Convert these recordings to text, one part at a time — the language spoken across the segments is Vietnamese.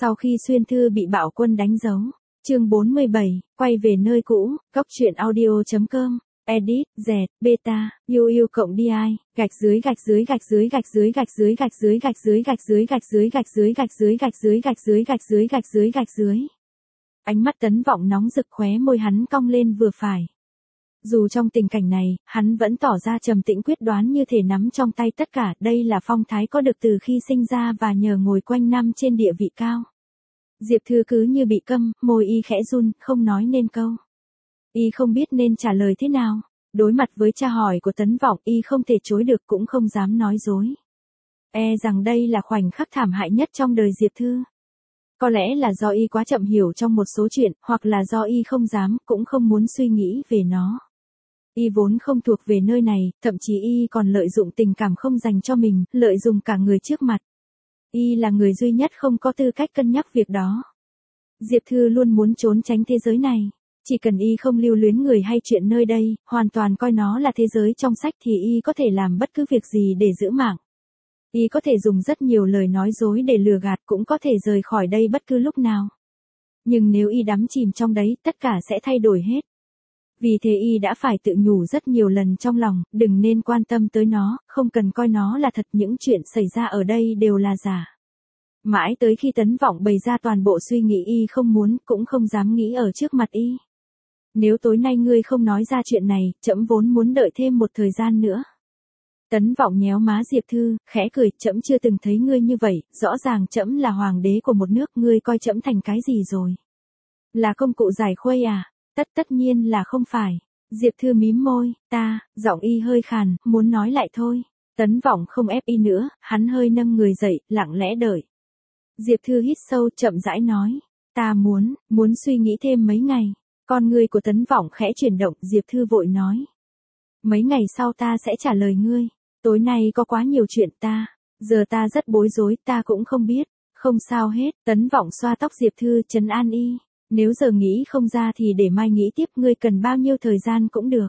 Sau khi Xuyên Thư bị bạo quân đánh dấu. Chương 47, quay về nơi cũ, goctruyện audio.com, edit, dẹt, beta, UU+DI, gạch dưới gạch dưới gạch dưới gạch dưới gạch dưới gạch dưới gạch dưới gạch dưới gạch dưới gạch dưới gạch dưới gạch dưới gạch dưới gạch dưới gạch dưới gạch dưới. Ánh mắt Tấn Vọng nóng rực, khóe môi hắn cong lên vừa phải. Dù trong tình cảnh này, hắn vẫn tỏ ra trầm tĩnh quyết đoán như thể nắm trong tay tất cả, đây là phong thái có được từ khi sinh ra và nhờ ngồi quanh năm trên địa vị cao. Diệp Thư cứ như bị câm, môi y khẽ run, không nói nên câu. Y không biết nên trả lời thế nào. Đối mặt với tra hỏi của Tấn Vọng, y không thể chối được cũng không dám nói dối. E rằng đây là khoảnh khắc thảm hại nhất trong đời Diệp Thư. Có lẽ là do y quá chậm hiểu trong một số chuyện, hoặc là do y không dám, cũng không muốn suy nghĩ về nó. Y vốn không thuộc về nơi này, thậm chí y còn lợi dụng tình cảm không dành cho mình, lợi dụng cả người trước mặt. Y là người duy nhất không có tư cách cân nhắc việc đó. Diệp Thư luôn muốn trốn tránh thế giới này. Chỉ cần y không lưu luyến người hay chuyện nơi đây, hoàn toàn coi nó là thế giới trong sách thì y có thể làm bất cứ việc gì để giữ mạng. Y có thể dùng rất nhiều lời nói dối để lừa gạt, cũng có thể rời khỏi đây bất cứ lúc nào. Nhưng nếu y đắm chìm trong đấy, tất cả sẽ thay đổi hết. Vì thế y đã phải tự nhủ rất nhiều lần trong lòng, đừng nên quan tâm tới nó, không cần coi nó là thật, những chuyện xảy ra ở đây đều là giả. Mãi tới khi Tấn Vọng bày ra toàn bộ suy nghĩ y không muốn, cũng không dám nghĩ ở trước mặt y. Nếu tối nay ngươi không nói ra chuyện này, trẫm vốn muốn đợi thêm một thời gian nữa. Tấn Vọng nhéo má Diệp Thư, khẽ cười, trẫm chưa từng thấy ngươi như vậy, rõ ràng trẫm là hoàng đế của một nước, ngươi coi trẫm thành cái gì rồi? Là công cụ giải khuây à? Tất nhiên là không phải. Diệp Thư mím môi, giọng y hơi khàn, muốn nói lại thôi. Tấn Vọng không ép y nữa, hắn hơi nâng người dậy, lặng lẽ đợi. Diệp Thư hít sâu, chậm rãi nói, ta muốn suy nghĩ thêm mấy ngày. Con người của Tấn Vọng khẽ chuyển động, Diệp Thư vội nói. Mấy ngày sau ta sẽ trả lời ngươi, tối nay có quá nhiều chuyện giờ ta rất bối rối, ta cũng không biết. Không sao hết, Tấn Vọng xoa tóc Diệp Thư, trấn an y. Nếu giờ nghĩ không ra thì để mai nghĩ tiếp, ngươi cần bao nhiêu thời gian cũng được.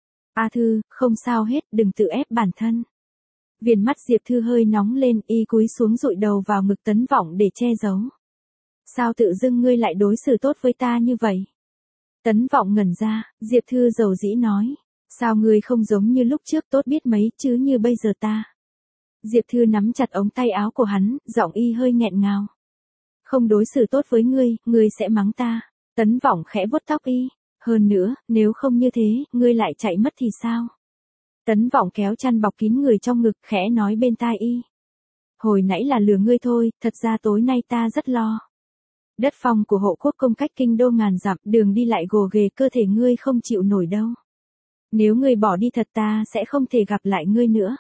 Thư, không sao hết, đừng tự ép bản thân. Viền mắt Diệp Thư hơi nóng lên, y cúi xuống dụi đầu vào ngực Tấn Vọng để che giấu. Sao tự dưng ngươi lại đối xử tốt với ta như vậy? Tấn Vọng ngẩn ra, Diệp Thư dầu dĩ nói. Sao ngươi không giống như lúc trước tốt biết mấy chứ như bây giờ ta? Diệp Thư nắm chặt ống tay áo của hắn, giọng y hơi nghẹn ngào. Không đối xử tốt với ngươi sẽ mắng ta. Tấn Vọng khẽ vuốt tóc y. Hơn nữa, nếu không như thế, ngươi lại chạy mất thì sao? Tấn Vọng kéo chăn bọc kín người trong ngực, khẽ nói bên tai y. Hồi nãy là lừa ngươi thôi, thật ra tối nay ta rất lo. Đất phong của hộ quốc công cách kinh đô ngàn dặm, đường đi lại gồ ghề, cơ thể ngươi không chịu nổi đâu. Nếu ngươi bỏ đi thật ta sẽ không thể gặp lại ngươi nữa.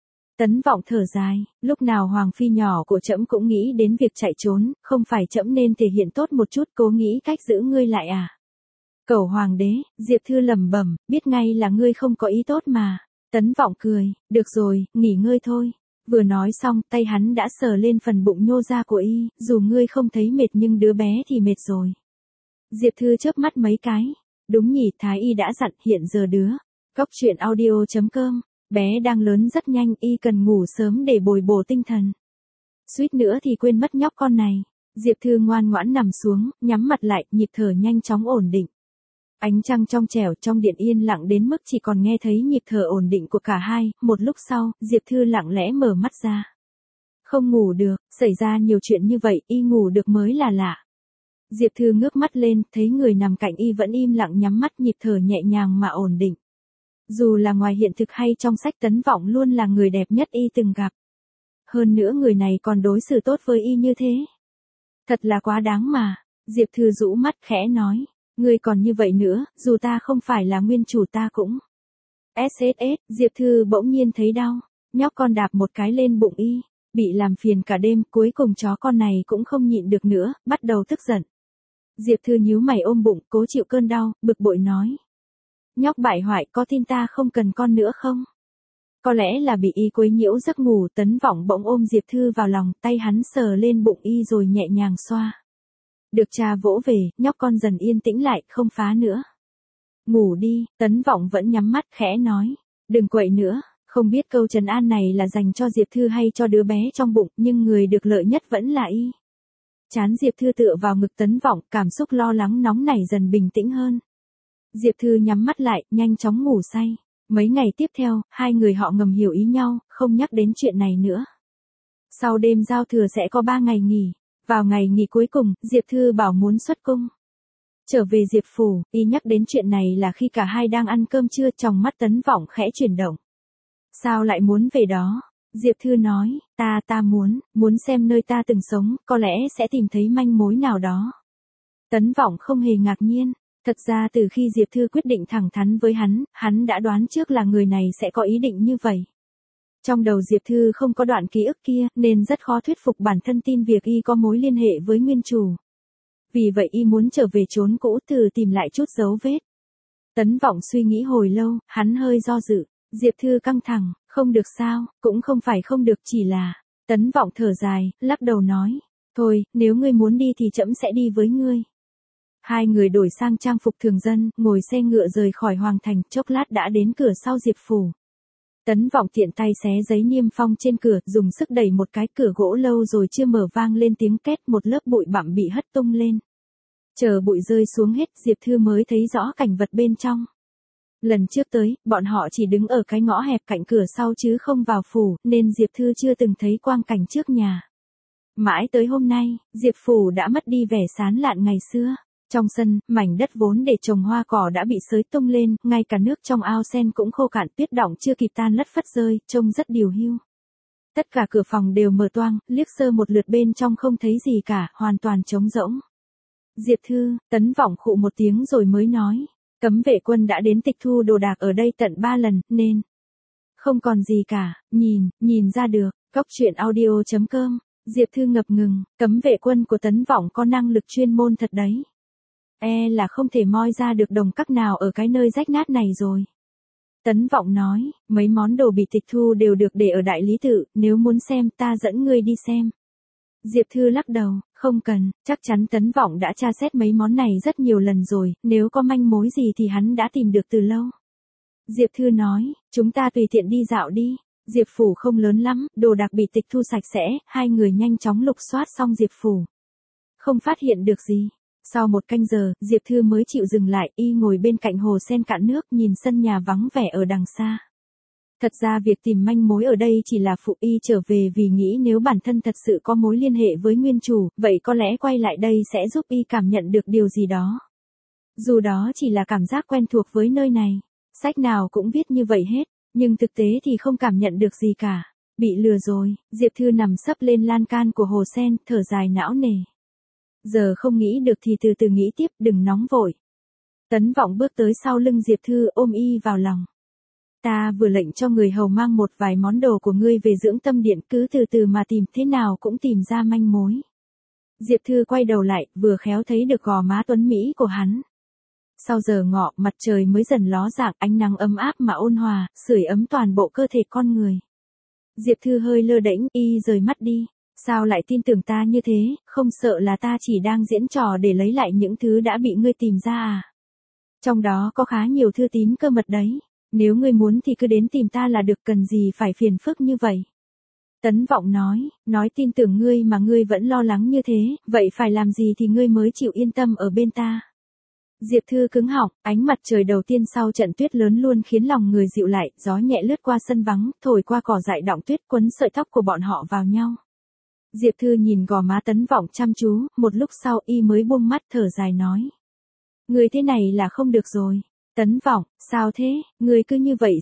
Tấn Vọng thở dài, lúc nào hoàng phi nhỏ của trẫm cũng nghĩ đến việc chạy trốn, không phải trẫm nên thể hiện tốt một chút, cố nghĩ cách giữ ngươi lại à? Cẩu hoàng đế, Diệp Thư lẩm bẩm, biết ngay là ngươi không có ý tốt mà. Tấn Vọng cười, được rồi, nghỉ ngơi thôi. Vừa nói xong, tay hắn đã sờ lên phần bụng nhô ra của y, dù ngươi không thấy mệt nhưng đứa bé thì mệt rồi. Diệp Thư chớp mắt mấy cái. Đúng nhỉ, Thái y đã dặn, hiện giờ goctruyện audio.com, bé đang lớn rất nhanh, y cần ngủ sớm để bồi bổ tinh thần. Suýt nữa thì quên mất nhóc con này. Diệp Thư ngoan ngoãn nằm xuống, nhắm mặt lại, nhịp thở nhanh chóng ổn định. Ánh trăng trong trẻo trong điện yên lặng đến mức chỉ còn nghe thấy nhịp thở ổn định của cả hai. Một lúc sau, Diệp Thư lặng lẽ mở mắt ra. Không ngủ được, xảy ra nhiều chuyện như vậy, y ngủ được mới là lạ. Diệp Thư ngước mắt lên, thấy người nằm cạnh y vẫn im lặng nhắm mắt, nhịp thở nhẹ nhàng mà ổn định. Dù là ngoài hiện thực hay trong sách, Tấn Vọng luôn là người đẹp nhất y từng gặp. Hơn nữa người này còn đối xử tốt với y như thế. Thật là quá đáng mà. Diệp Thư rũ mắt khẽ nói. Ngươi còn như vậy nữa, dù ta không phải là nguyên chủ ta cũng. SSS, Diệp Thư bỗng nhiên thấy đau. Nhóc con đạp một cái lên bụng y. Bị làm phiền cả đêm, cuối cùng chó con này cũng không nhịn được nữa, bắt đầu tức giận. Diệp Thư nhíu mày ôm bụng, cố chịu cơn đau, bực bội nói. Nhóc bại hoại, có tin ta không cần con nữa không? Có lẽ là bị y quấy nhiễu giấc ngủ, Tấn Vọng bỗng ôm Diệp Thư vào lòng, tay hắn sờ lên bụng y rồi nhẹ nhàng xoa. Được cha vỗ về, nhóc con dần yên tĩnh lại, không phá nữa. Ngủ đi, Tấn Vọng vẫn nhắm mắt khẽ nói. Đừng quậy nữa, không biết câu trấn an này là dành cho Diệp Thư hay cho đứa bé trong bụng, nhưng người được lợi nhất vẫn là y. Chán Diệp Thư tựa vào ngực Tấn Vọng, cảm xúc lo lắng nóng nảy dần bình tĩnh hơn. Diệp Thư nhắm mắt lại, nhanh chóng ngủ say. Mấy ngày tiếp theo, hai người họ ngầm hiểu ý nhau, không nhắc đến chuyện này nữa. Sau đêm giao thừa sẽ có 3 ngày nghỉ. Vào ngày nghỉ cuối cùng, Diệp Thư bảo muốn xuất cung. Trở về Diệp Phủ, y nhắc đến chuyện này là khi cả hai đang ăn cơm trưa, trong mắt Tấn Vọng khẽ chuyển động. Sao lại muốn về đó? Diệp Thư nói, ta muốn xem nơi ta từng sống, có lẽ sẽ tìm thấy manh mối nào đó. Tấn Vọng không hề ngạc nhiên. Thật ra từ khi Diệp Thư quyết định thẳng thắn với hắn đã đoán trước là người này sẽ có ý định như vậy. Trong đầu Diệp Thư không có đoạn ký ức kia, nên rất khó thuyết phục bản thân tin việc y có mối liên hệ với nguyên chủ. Vì vậy y muốn trở về chốn cũ từ tìm lại chút dấu vết. Tấn Vọng suy nghĩ hồi lâu, hắn hơi do dự. Diệp Thư căng thẳng, không được sao, cũng không phải không được, chỉ là... Tấn Vọng thở dài, lắc đầu nói. Thôi, nếu ngươi muốn đi thì trẫm sẽ đi với ngươi. Hai người đổi sang trang phục thường dân, ngồi xe ngựa rời khỏi Hoàng Thành, chốc lát đã đến cửa sau Diệp Phủ. Tấn Vọng tiện tay xé giấy niêm phong trên cửa, dùng sức đẩy một cái, cửa gỗ lâu rồi chưa mở vang lên tiếng két, một lớp bụi bặm bị hất tung lên. Chờ bụi rơi xuống hết, Diệp Thư mới thấy rõ cảnh vật bên trong. Lần trước tới, bọn họ chỉ đứng ở cái ngõ hẹp cạnh cửa sau chứ không vào phủ, nên Diệp Thư chưa từng thấy quang cảnh trước nhà. Mãi tới hôm nay, Diệp Phủ đã mất đi vẻ sán lạn ngày xưa. Trong sân, mảnh đất vốn để trồng hoa cỏ đã bị xới tung lên, ngay cả nước trong ao sen cũng khô cạn, tuyết đọng chưa kịp tan lất phất rơi, trông rất điều hưu. Tất cả cửa phòng đều mở toang, liếc sơ một lượt bên trong không thấy gì cả, hoàn toàn trống rỗng. Diệp Thư, Tấn Vọng khụ một tiếng rồi mới nói, cấm vệ quân đã đến tịch thu đồ đạc ở đây tận 3 lần, nên không còn gì cả, nhìn ra được. Goctruyện.audio.com. Diệp Thư ngập ngừng, cấm vệ quân của Tấn Vọng có năng lực chuyên môn thật đấy. Là không thể moi ra được đồng cắc nào ở cái nơi rách nát này rồi. Tấn Vọng nói, mấy món đồ bị tịch thu đều được để ở đại lý tự, nếu muốn xem ta dẫn ngươi đi xem. Diệp Thư lắc đầu, không cần, chắc chắn Tấn Vọng đã tra xét mấy món này rất nhiều lần rồi, nếu có manh mối gì thì hắn đã tìm được từ lâu. Diệp Thư nói, chúng ta tùy tiện đi dạo đi. Diệp Phủ không lớn lắm, đồ đạc bị tịch thu sạch sẽ, hai người nhanh chóng lục soát xong Diệp Phủ. Không phát hiện được gì. Sau 1 canh giờ, Diệp Thư mới chịu dừng lại, y ngồi bên cạnh hồ sen cạn nước, nhìn sân nhà vắng vẻ ở đằng xa. Thật ra việc tìm manh mối ở đây chỉ là phụ, y trở về vì nghĩ nếu bản thân thật sự có mối liên hệ với nguyên chủ, vậy có lẽ quay lại đây sẽ giúp y cảm nhận được điều gì đó. Dù đó chỉ là cảm giác quen thuộc với nơi này. Sách nào cũng viết như vậy hết, nhưng thực tế thì không cảm nhận được gì cả. Bị lừa rồi, Diệp Thư nằm sấp lên lan can của hồ sen, thở dài não nề. Giờ không nghĩ được thì từ từ nghĩ tiếp, đừng nóng vội. Tấn Vọng bước tới sau lưng Diệp Thư, ôm y vào lòng. Ta vừa lệnh cho người hầu mang một vài món đồ của ngươi về dưỡng tâm điện, cứ từ từ mà tìm, thế nào cũng tìm ra manh mối. Diệp Thư quay đầu lại, vừa khéo thấy được gò má tuấn mỹ của hắn. Sau giờ ngọ, mặt trời mới dần ló dạng, ánh nắng ấm áp mà ôn hòa, sưởi ấm toàn bộ cơ thể con người. Diệp Thư hơi lơ đễnh, y rời mắt đi. Sao lại tin tưởng ta như thế, không sợ là ta chỉ đang diễn trò để lấy lại những thứ đã bị ngươi tìm ra à? Trong đó có khá nhiều thư tín cơ mật đấy. Nếu ngươi muốn thì cứ đến tìm ta là được, cần gì phải phiền phức như vậy. Tấn Vọng nói tin tưởng ngươi mà ngươi vẫn lo lắng như thế, vậy phải làm gì thì ngươi mới chịu yên tâm ở bên ta. Diệp Thư cứng họng, ánh mặt trời đầu tiên sau trận tuyết lớn luôn khiến lòng người dịu lại, gió nhẹ lướt qua sân vắng, thổi qua cỏ dại đọng tuyết, quấn sợi tóc của bọn họ vào nhau. Diệp Thư nhìn gò má Tấn Vọng chăm chú, một lúc sau y mới buông mắt thở dài nói. Người thế này là không được rồi. Tấn Vọng, sao thế, người cứ như vậy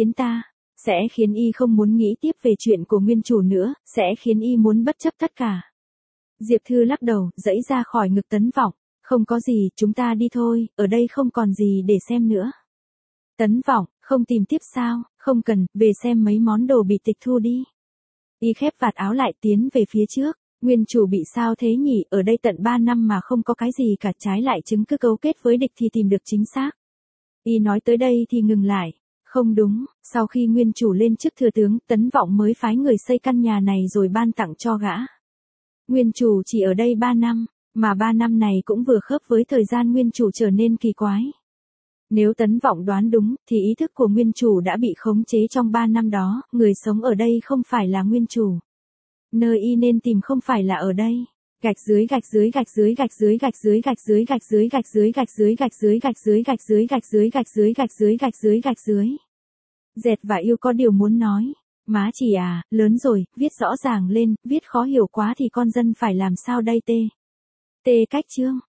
sẽ khiến y không muốn nghĩ tiếp về chuyện của nguyên chủ nữa, sẽ khiến y muốn bất chấp tất cả. Diệp Thư lắc đầu, giãy ra khỏi ngực Tấn Vọng. Không có gì, chúng ta đi thôi, ở đây không còn gì để xem nữa. Tấn Vọng, không tìm tiếp sao, không cần, về xem mấy món đồ bị tịch thu đi. Y khép vạt áo lại, tiến về phía trước. Nguyên chủ bị sao thế nhỉ, ở đây tận 3 năm mà không có cái gì cả, trái lại chứng cứ cấu kết với địch thì tìm được chính xác. Y nói tới đây thì ngừng lại. Không đúng, sau khi nguyên chủ lên chức thừa tướng, Tấn Vọng mới phái người xây căn nhà này rồi ban tặng cho gã. Nguyên chủ chỉ ở đây 3 năm, mà 3 năm này cũng vừa khớp với thời gian nguyên chủ trở nên kỳ quái. Nếu Tấn Vọng đoán đúng, thì ý thức của nguyên chủ đã bị khống chế trong 3 năm đó, người sống ở đây không phải là nguyên chủ. Nơi y nên tìm không phải là ở đây. Gạch dưới gạch dưới gạch dưới gạch dưới gạch dưới gạch dưới gạch dưới gạch dưới gạch dưới gạch dưới gạch dưới gạch dưới gạch dưới gạch dưới gạch dưới gạch dưới gạch dưới. Dẹt và yêu có điều muốn nói. Má chỉ à, lớn rồi, viết rõ ràng lên, viết khó hiểu quá thì con dân phải làm sao đây tê. Tê cách chương.